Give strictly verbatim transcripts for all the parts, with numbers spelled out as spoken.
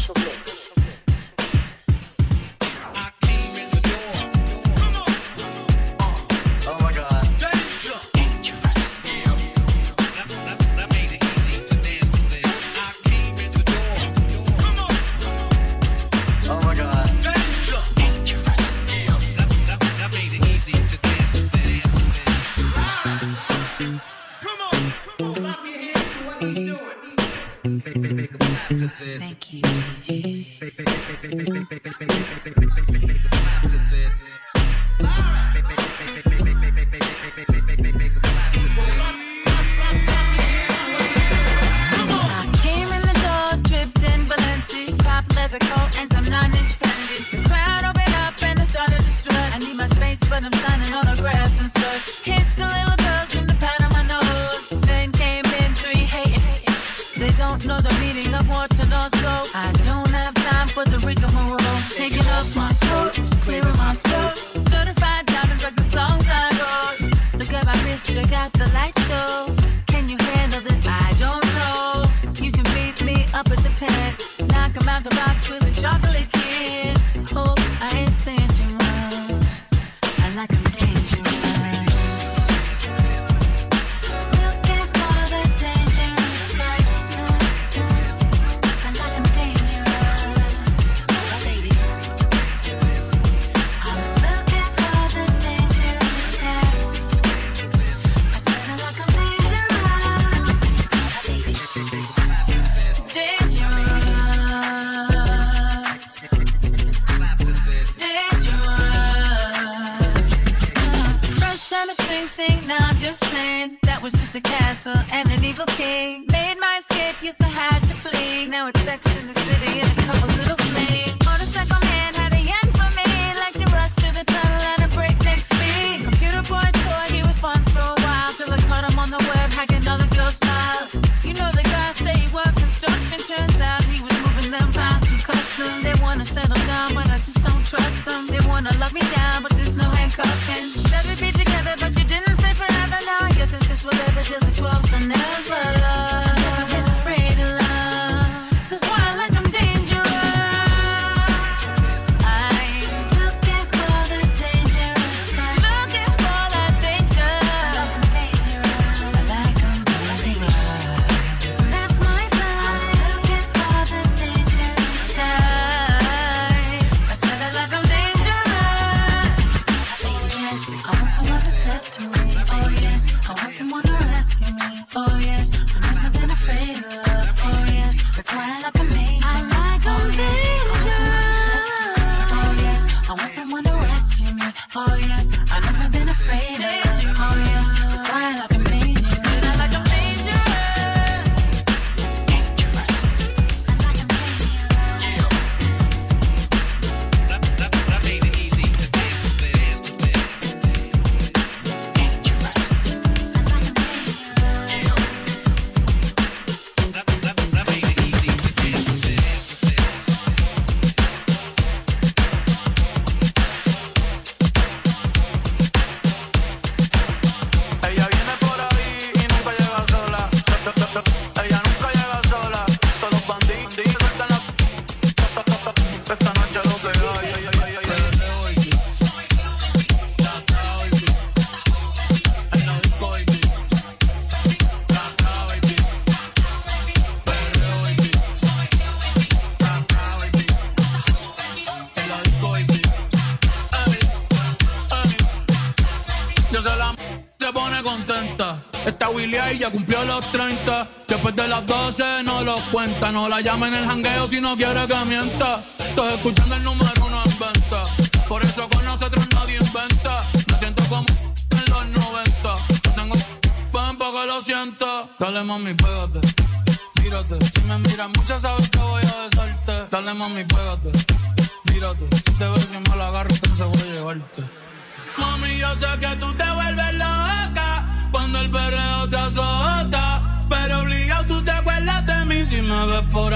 Cuenta, no la llama en el jangueo si no quiere que mienta. Estoy escuchando el número uno en venta. Por eso con nosotros nadie inventa. Me siento como en los noventa. Tengo pan para que lo sienta. Dale mami, pégate, mírate. Si me miras mucho sabes que voy a besarte. Dale mami, pégate, mírate. Si te ves y me la agarro, entonces voy a llevarte. Mami, yo sé que tú te vuelves loca cuando el perreo te azota. Pero obligado tú te acuerdas de mí si me ves por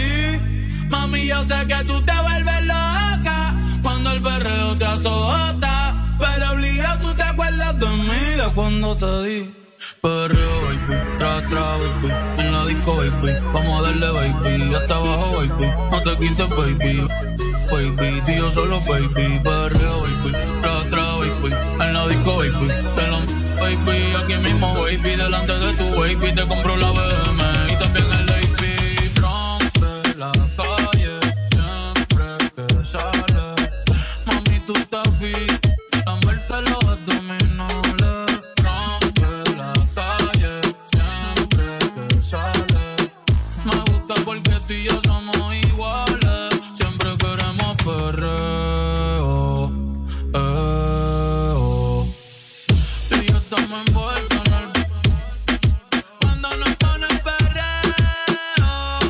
ahí. Mami, yo sé que tú te vuelves loca cuando el perreo te azota. Pero obligado tú te acuerdas de mí, de cuando te di. Perreo, baby, tra, tra, baby. En la disco, baby, vamos a darle, baby. Hasta abajo, baby, no te quinta, baby. Baby, tío solo, baby. Barreo, baby. Tra, tra, baby. En la disco, baby. Te lo baby. Aquí mismo, baby. Delante de tu baby. Te compro la B M y también el A P. Rompe la calle siempre que sale. Mami, tú estás fit. Lamberte los abdominales. Rompe la calle siempre que sale. Me gusta porque tú y yo somos iguales. Siempre queremos perreo, eh, oh. Y yo estamos envueltos en el cuando nos pone perreo,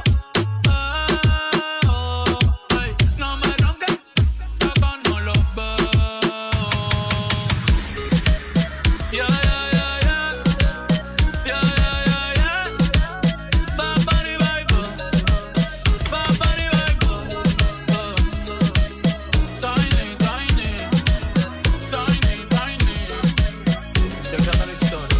eh, oh. Ey, no me ronques, que acá no los veo. Yeah, yeah, yeah, yeah. Yeah, yeah, yeah, yeah. Ba-ba-di, baby. Ba-ba-di, baby. Uh. Tiny, tiny. Tiny, tiny. Chequeate la historia.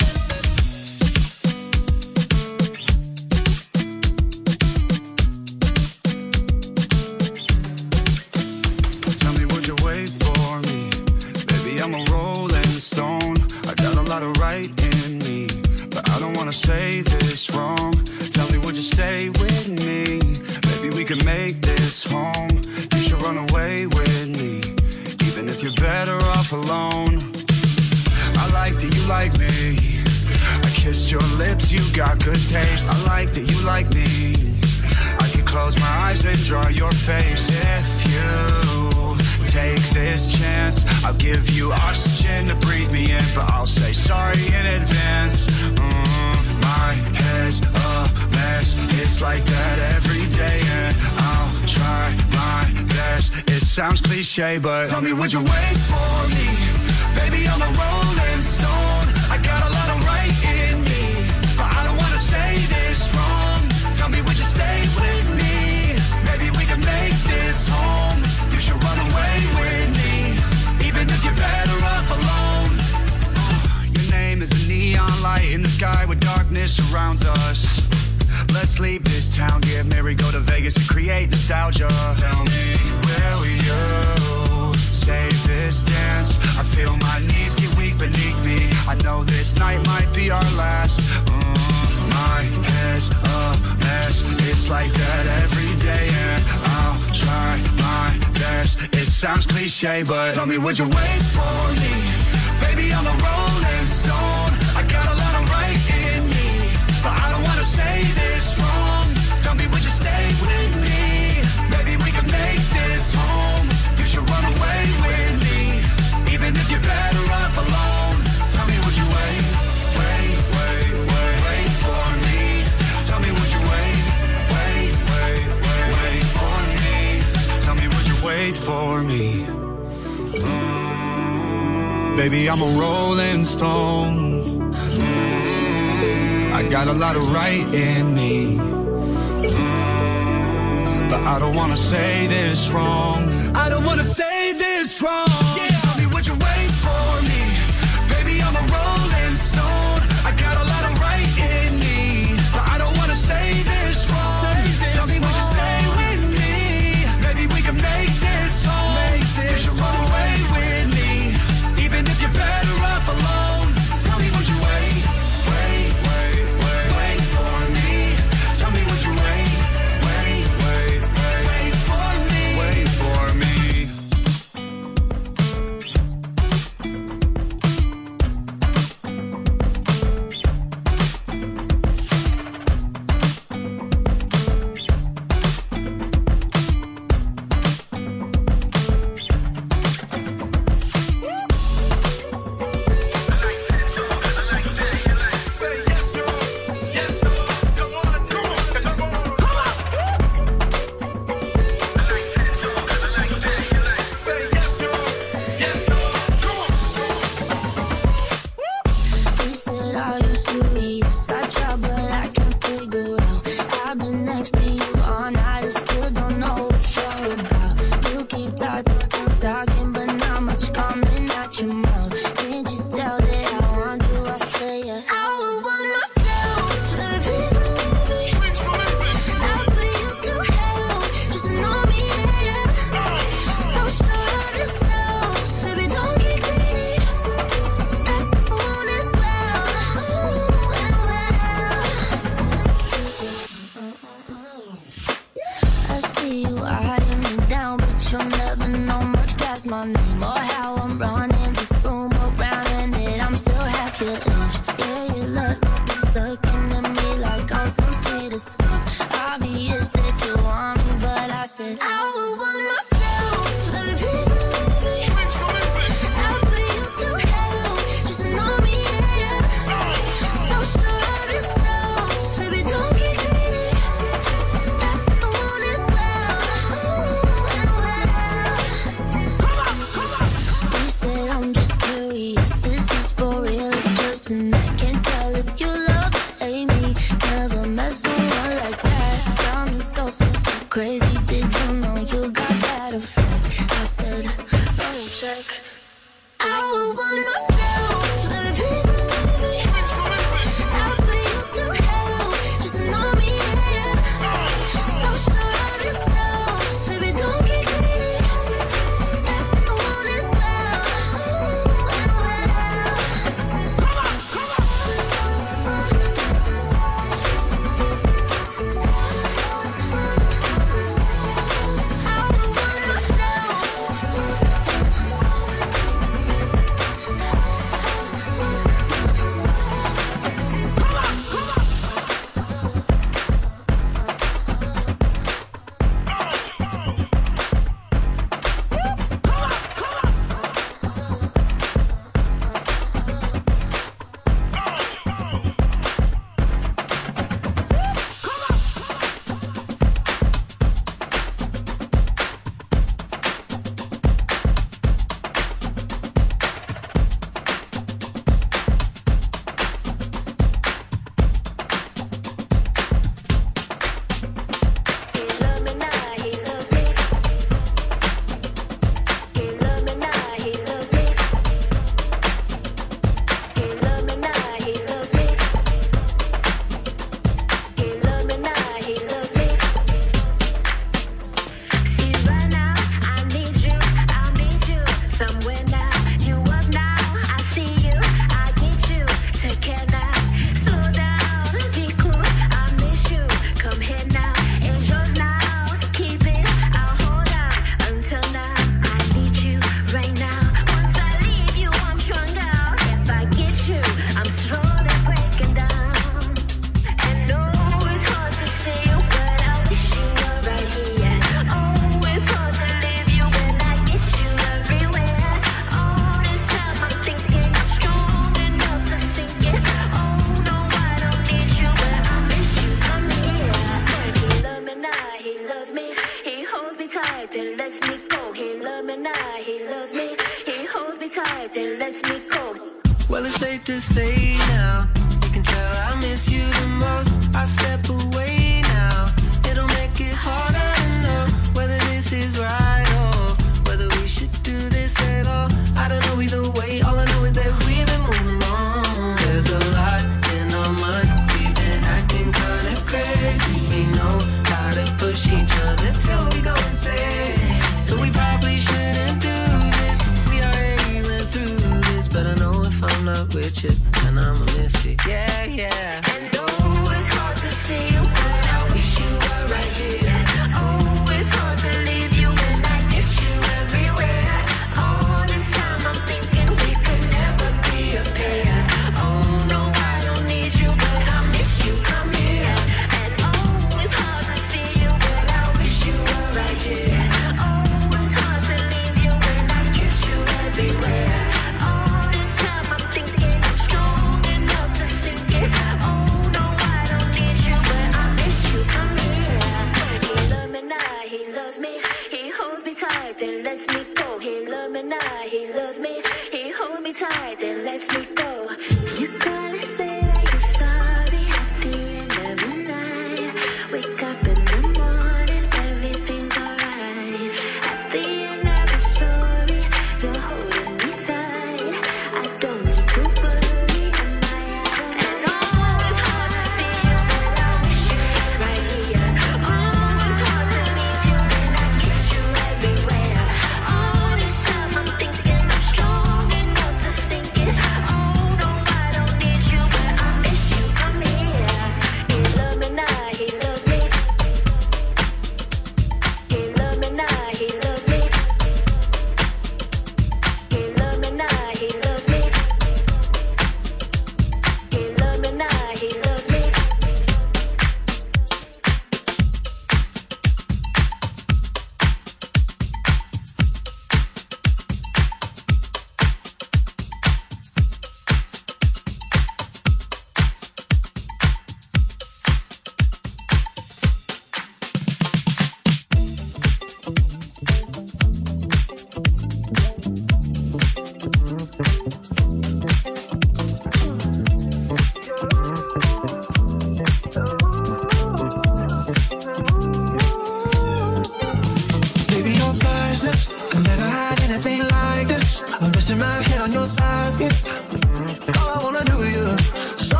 Tell me, would you wait for me? Baby, I'm a rolling stone. I got a lot of right in me, but I don't wanna say this wrong. Tell me, would you stay with me? Maybe we could make this home. You should run away with me, even if you're better off alone. I like that you like me. I kissed your lips, you got good taste. I like that you like me. I could close my eyes and draw your face. If you take this chance, I'll give you oxygen to breathe me in, but I'll say sorry in advance. Mm, my head's a mess. It's like that every day, and I'll try my best. It sounds cliche, but tell me, would you wait for me? Baby, I'm a rolling stone. I got a lot of right in me, but I don't wanna say this wrong. Tell me, would you stay with me? Maybe we can make this home. You should run away with me, even if you're better off alone. Your name is a neon light in the sky where darkness surrounds us. Let's leave this town, get married, go to Vegas and create nostalgia. Tell me, will you save this dance? I feel my knees get weak beneath me. I know this night might be our last. Mm, my head's a mess. It's like that every day, and I'll try my best. It sounds cliche, but tell me, would you wait for me? Baby, I'm a rolling stone. I got a lot of right in me, but I don't wanna say this wrong. Tell me, would you stay with me? Maybe we can make this home. You should run away with me, even if you're better off alone. Tell me, would you wait, wait, wait, wait, wait for me? Tell me, would you wait, wait, wait, wait, wait for me? Tell me, would you wait for me? Mm, baby, I'm a rolling stone. Mm, I got a lot of right in me, mm, but I don't wanna say this wrong. I don't wanna say this wrong. Yeah. Tell me, would you wait for me? Baby, I'm a rolling stone. I got a lot of right in me, but I don't wanna say this wrong. Say this Tell me, would you stay with me? Maybe we can make this home. Make this you should run away with me, even if you're better off alone. Tell me, would you wait, wait, wait, wait, wait for me? Tell me, would you wait, wait, wait, wait, wait for me? Wait for me. my name or how I'm running this room around, and that I'm still half your age. Yeah, you look, looking at me like I'm some sweet escape. Obvious that you want me, but I said I would want myself. Baby, please believe me. I'll put you through hell. Just know me, yeah, yeah. So sure of yourself. Baby, don't get greedy. I want it well. You said I'm just curious. Is this for real? Just and I can't tell if you love or hate me. Never met someone like that. Got me so, so, so crazy. Did you know you got that effect? I said, let me check. I would want myself. Baby, please believe me. I'll put you through hell. Just know me, yeah, yeah. So sure of yourself. Baby, don't get greedy. I want it well. Well, it's safe to say now, you can tell I miss you the most. I step away now, it'll make it harder to know whether this is right or whether we should do this at all. I don't know either way, all I know is that we've been moving on. There's a lot in our minds, we've been acting kinda crazy. We know how to push each other till we go insane. So we probably shouldn't do this, we already went through this. But I know if I'm not with you, then I'ma miss it, yeah, yeah. And oh, it's hard to see you, but I wish you were right here. Oh, it's hard to leave you when I get you everywhere. All this time I'm thinking we could never be a pair. Oh no, I don't need you, but I miss you, come here. And oh, it's hard to see you, but I wish you were right here. Oh, it's hard to leave you when I get you everywhere. All this time I'm thinking I'm strong enough to sink it. Oh no, I don't need you, but I miss you, come here. He loves me now, he loves me. He holds me tight, then lets me go. He loves me now, he loves me. He holds me tight, then lets me go. You gotta say that you're sorry at the end of the night. Wake up in the morning, everything's alright. At the end of the story, you're holding me tight. I don't need to worry, am I out? And oh, it's hard to see you, but I wish you were right here. Oh, it's hard to leave you when I get you everywhere. All this time I'm thinking I'm strong enough to sink it. Oh no, I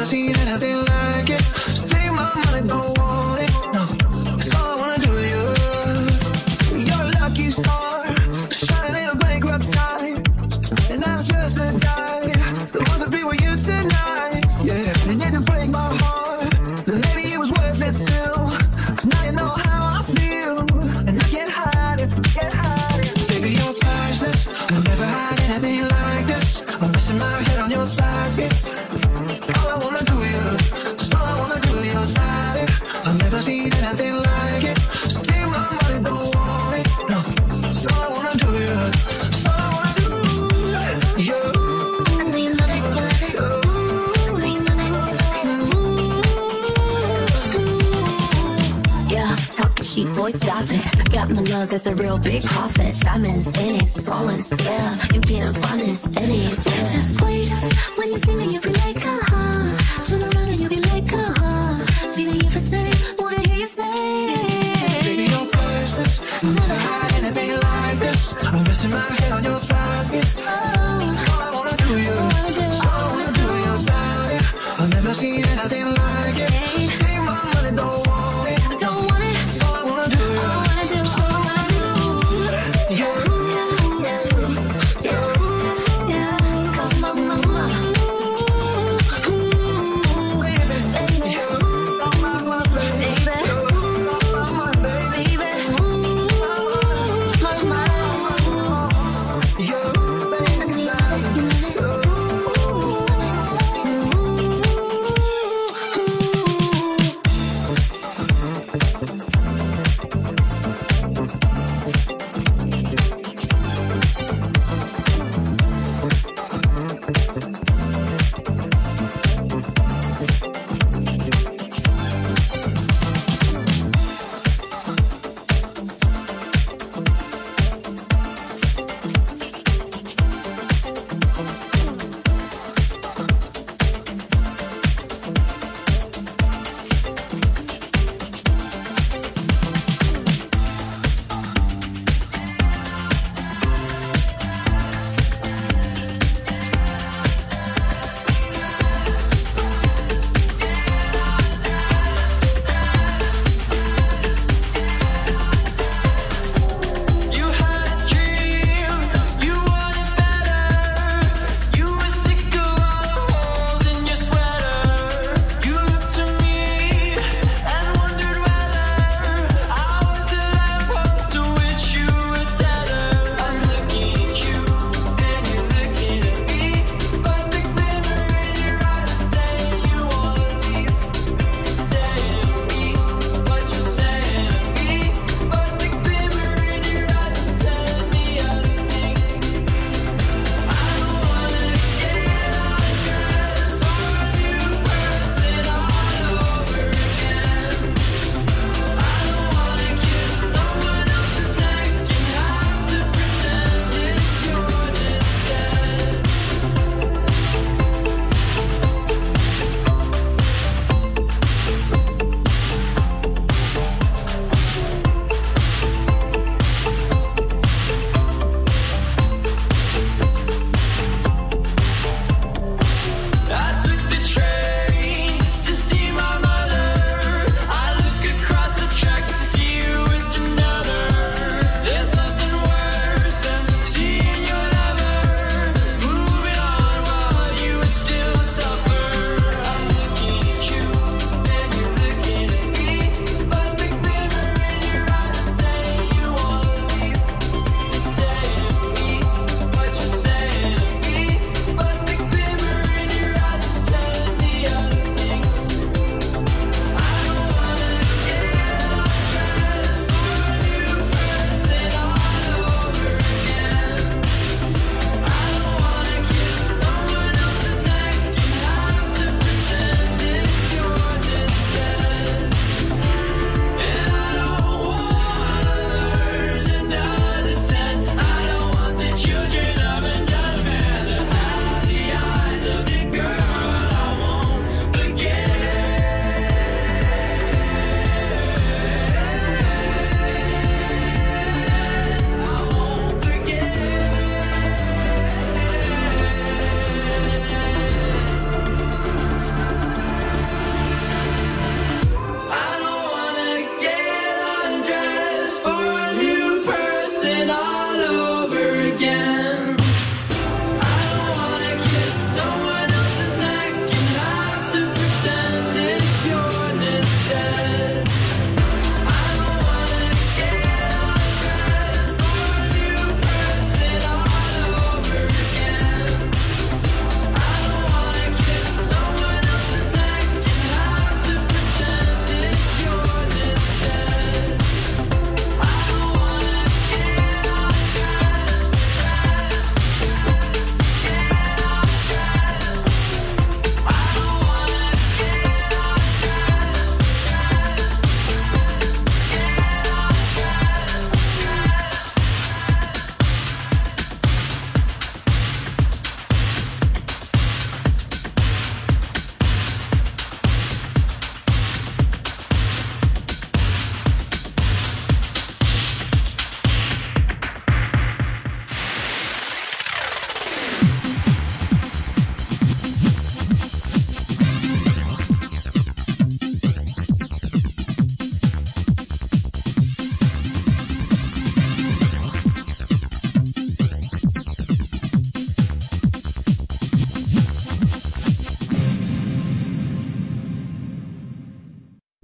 seen anything like it. So take my money, don't want it. No, that's all I wanna do to you. You're a lucky star, shining in a bankrupt sky, and I'm supposed to die. The ones that be with you tonight, yeah. And you can break my heart, then maybe it was worth it still. 'Cause now you know how I feel, and I can't hide it, can't hide it. Baby, you're priceless. I'll never hide anything like this. I'm resting my head on your side, it's all I wanna do, yeah. Just all I wanna do, your side. I've never seen anything like it. So take my money, don't want it. No, it's all I wanna do, yeah. It's all I wanna do, yeah. Yeah, talking cheap, boy, stop it. Got my love, that's a real big profit. Diamonds in it, flawless, yeah. You can't find this in it. Just wait, when you see me, you'll be like, uh-huh. Turn around and you'll be like, uh-huh. Baby, if I say, wanna hear you say. Baby, you're priceless. I'll never hide anything like this. I'm resting my head on your thighs, it's all I wanna do, yeah. It's all I wanna do, your side. I've never seen anything like it. Take my money, don't want it. I don't want it. It's all I wanna do, All I yeah. wanna do, all I wanna do. Yeah. Yeah, yeah, yeah. Call me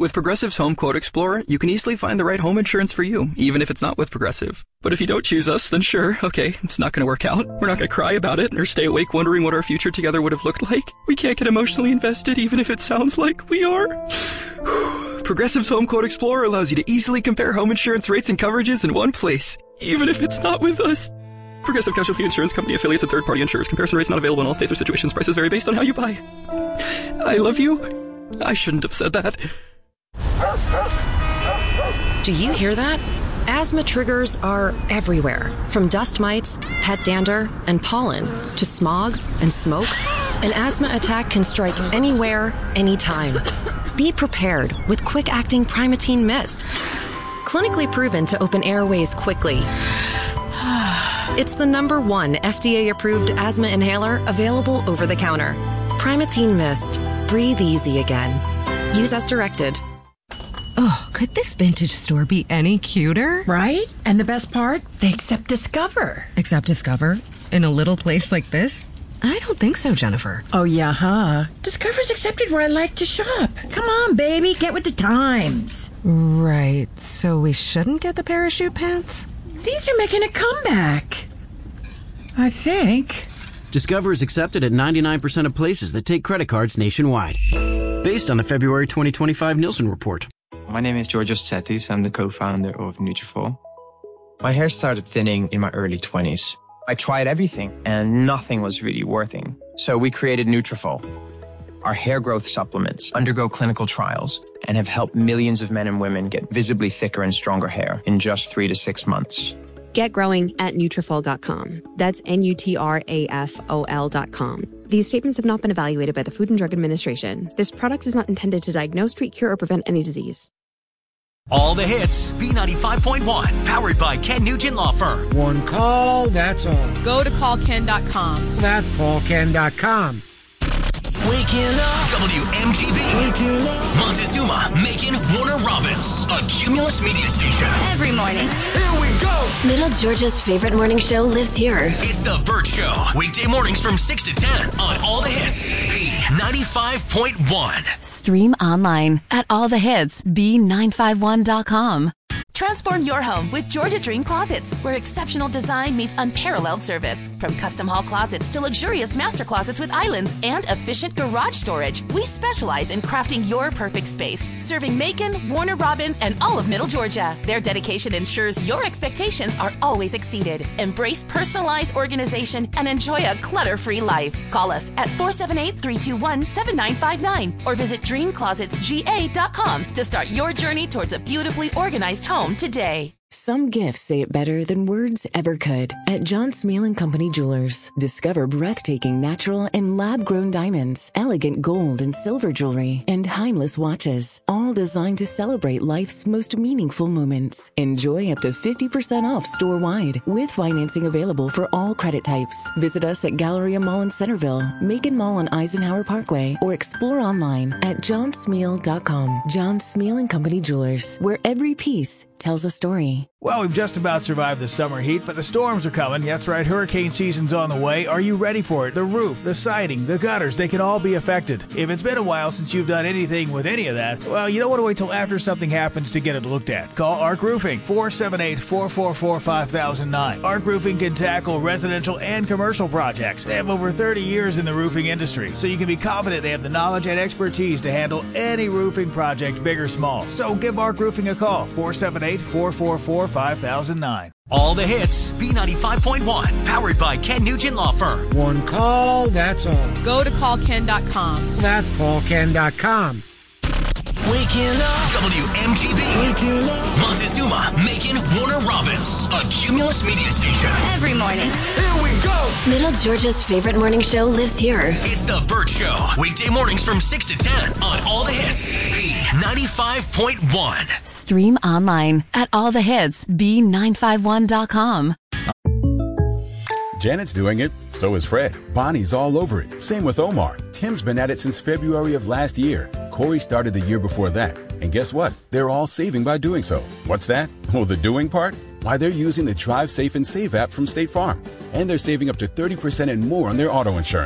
With Progressive's Home Quote Explorer, you can easily find the right home insurance for you, even if it's not with Progressive. But if you don't choose us, then sure, okay, it's not going to work out. We're not going to cry about it or stay awake wondering what our future together would have looked like. We can't get emotionally invested even if it sounds like we are. Progressive's Home Quote Explorer allows you to easily compare home insurance rates and coverages in one place, even if it's not with us. Progressive Casualty Insurance Company affiliates and third-party insurers. Comparison rates not available in all states or situations. Prices vary based on how you buy. I love you. I shouldn't have said that. Do you hear that? Asthma triggers are everywhere, from dust mites, pet dander, and pollen, to smog and smoke. An asthma attack can strike anywhere, anytime. Be prepared with quick-acting Primatene Mist. Clinically proven to open airways quickly. It's the number one F D A-approved asthma inhaler available over the counter. Primatene Mist. Breathe easy again. Use as directed. Oh, could this vintage store be any cuter? Right? And the best part? They accept Discover. Accept Discover? In a little place like this? I don't think so, Jennifer. Oh, yeah, huh? Discover's accepted where I like to shop. Come on, baby, get with the times. Right, so we shouldn't get the parachute pants? These are making a comeback. I think. Discover is accepted at ninety-nine percent of places that take credit cards nationwide. Based on the February twenty twenty-five Nielsen report. My name is Georgios Tsetis. I'm the co-founder of Nutrafol. My hair started thinning in my early twenties. I tried everything and nothing was really working. So we created Nutrafol. Our hair growth supplements undergo clinical trials and have helped millions of men and women get visibly thicker and stronger hair in just three to six months. Get growing at Nutrafol dot com. That's N U T R A F O L dot com. These statements have not been evaluated by the Food and Drug Administration. This product is not intended to diagnose, treat, cure, or prevent any disease. All the hits, B ninety-five point one, powered by Ken Nugent Law Firm. One call, that's all. Go to call ken dot com. That's call ken dot com. Waking up. W M G B. Waking up. Montezuma, Macon, Warner Robins. A Cumulus media station. Every morning. Here we go. Middle Georgia's favorite morning show lives here. It's The Burt Show. Weekday mornings from six to ten on All the Hits. B ninety-five point one. Stream online at all the hits b nine five one dot com. Transform your home with Georgia Dream Closets, where exceptional design meets unparalleled service. From custom hall closets to luxurious master closets with islands and efficient garage storage, we specialize in crafting your perfect space, serving Macon, Warner Robins, and all of Middle Georgia. Their dedication ensures your expectations are always exceeded. Embrace personalized organization and enjoy a clutter-free life. Call us at four seven eight, three two one, seven nine five nine or visit dream closets g a dot com to start your journey towards a beautifully organized home today. Some gifts say it better than words ever could. At John Smeal and Company Jewelers, discover breathtaking natural and lab-grown diamonds, elegant gold and silver jewelry, and timeless watches, all designed to celebrate life's most meaningful moments. Enjoy up to fifty percent off store-wide, with financing available for all credit types. Visit us at Galleria Mall in Centerville, Macon Mall on Eisenhower Parkway, or explore online at john smeal dot com. John Smeal and Company Jewelers, where every piece tells a story. Well, we've just about survived the summer heat, but the storms are coming. That's right, hurricane season's on the way. Are you ready for it? The roof, the siding, the gutters, they can all be affected. If it's been a while since you've done anything with any of that, well, you don't want to wait till after something happens to get it looked at. Call Arc Roofing, four seven eight, four four four, five thousand nine. Arc Roofing can tackle residential and commercial projects. They have over thirty years in the roofing industry, so you can be confident they have the knowledge and expertise to handle any roofing project, big or small. So give Arc Roofing a call, four seven eight, four four four, five thousand nine. All the hits, B ninety-five point one, powered by Ken Nugent Law Firm. One call, that's all. Go to call ken dot com. That's call ken dot com. Waking up. W M G B. Waking up. Montezuma, Macon, Warner Robins. A Cumulus media station. Every morning. Here we go. Middle Georgia's favorite morning show lives here. It's The Burt Show. Weekday mornings from six to ten on All the Hits. B ninety-five point one. Stream online at all the hits b nine five one dot com. Janet's doing it. So is Fred. Bonnie's all over it. Same with Omar. Tim's been at it since February of last year. Corey started the year before that. And guess what? They're all saving by doing so. What's that? Well, the doing part? Why, they're using the Drive Safe and Save app from State Farm. And they're saving up to thirty percent and more on their auto insurance.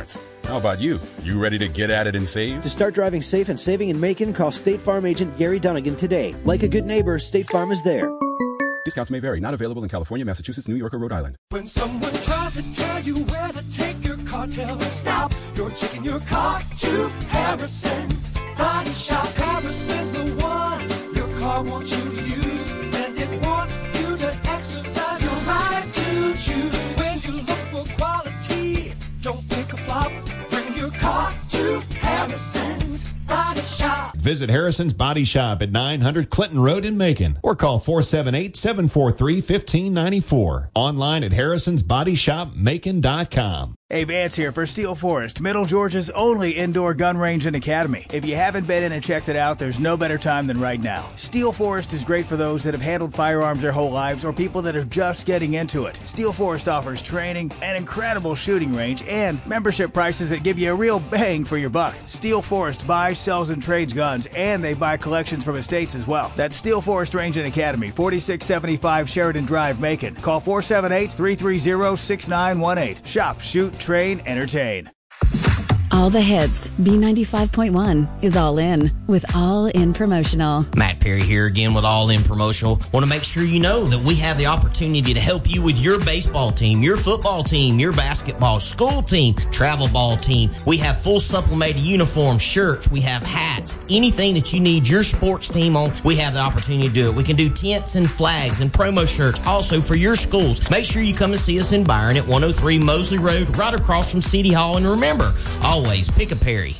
How about you? You ready to get at it and save? To start driving safe and saving in Macon, call State Farm agent Gary Dunnigan today. Like a good neighbor, State Farm is there. Discounts may vary. Not available in California, Massachusetts, New York, or Rhode Island. When someone tries to tell you where to take your car, tell them stop. You're taking your car to Harrison's Body Shop. Harrison's the one your car wants you to use, and it wants you to exercise your right to choose. When you look for quality, don't pick a flop. Bring your car to Harrison's Body Shop. Visit Harrison's Body Shop at nine hundred Clinton Road in Macon or call four seven eight, seven four three, one five nine four. Online at harrisons body shop macon dot com. Hey, Vance here for Steel Forest, Middle Georgia's only indoor gun range and academy. If you haven't been in and checked it out, there's no better time than right now. Steel Forest is great for those that have handled firearms their whole lives or people that are just getting into it. Steel Forest offers training, an incredible shooting range, and membership prices that give you a real bang for your buck. Steel Forest buys, sells, and trades guns, and they buy collections from estates as well. That's Steel Forest Range and Academy, forty-six seventy-five Sheridan Drive, Macon. Call four seven eight, three three zero, six nine one eight. Shop, shoot, train, entertain. All the hits. B ninety-five point one is all in with All In Promotional. Matt Perry here again with All In Promotional. Want to make sure you know that we have the opportunity to help you with your baseball team, your football team, your basketball, school team, travel ball team. We have full supplemented uniforms, shirts, we have hats, anything that you need your sports team on, we have the opportunity to do it. We can do tents and flags and promo shirts also for your schools. Make sure you come and see us in Byron at one oh three Mosley Road, right across from City Hall. And remember, always pick a Perry.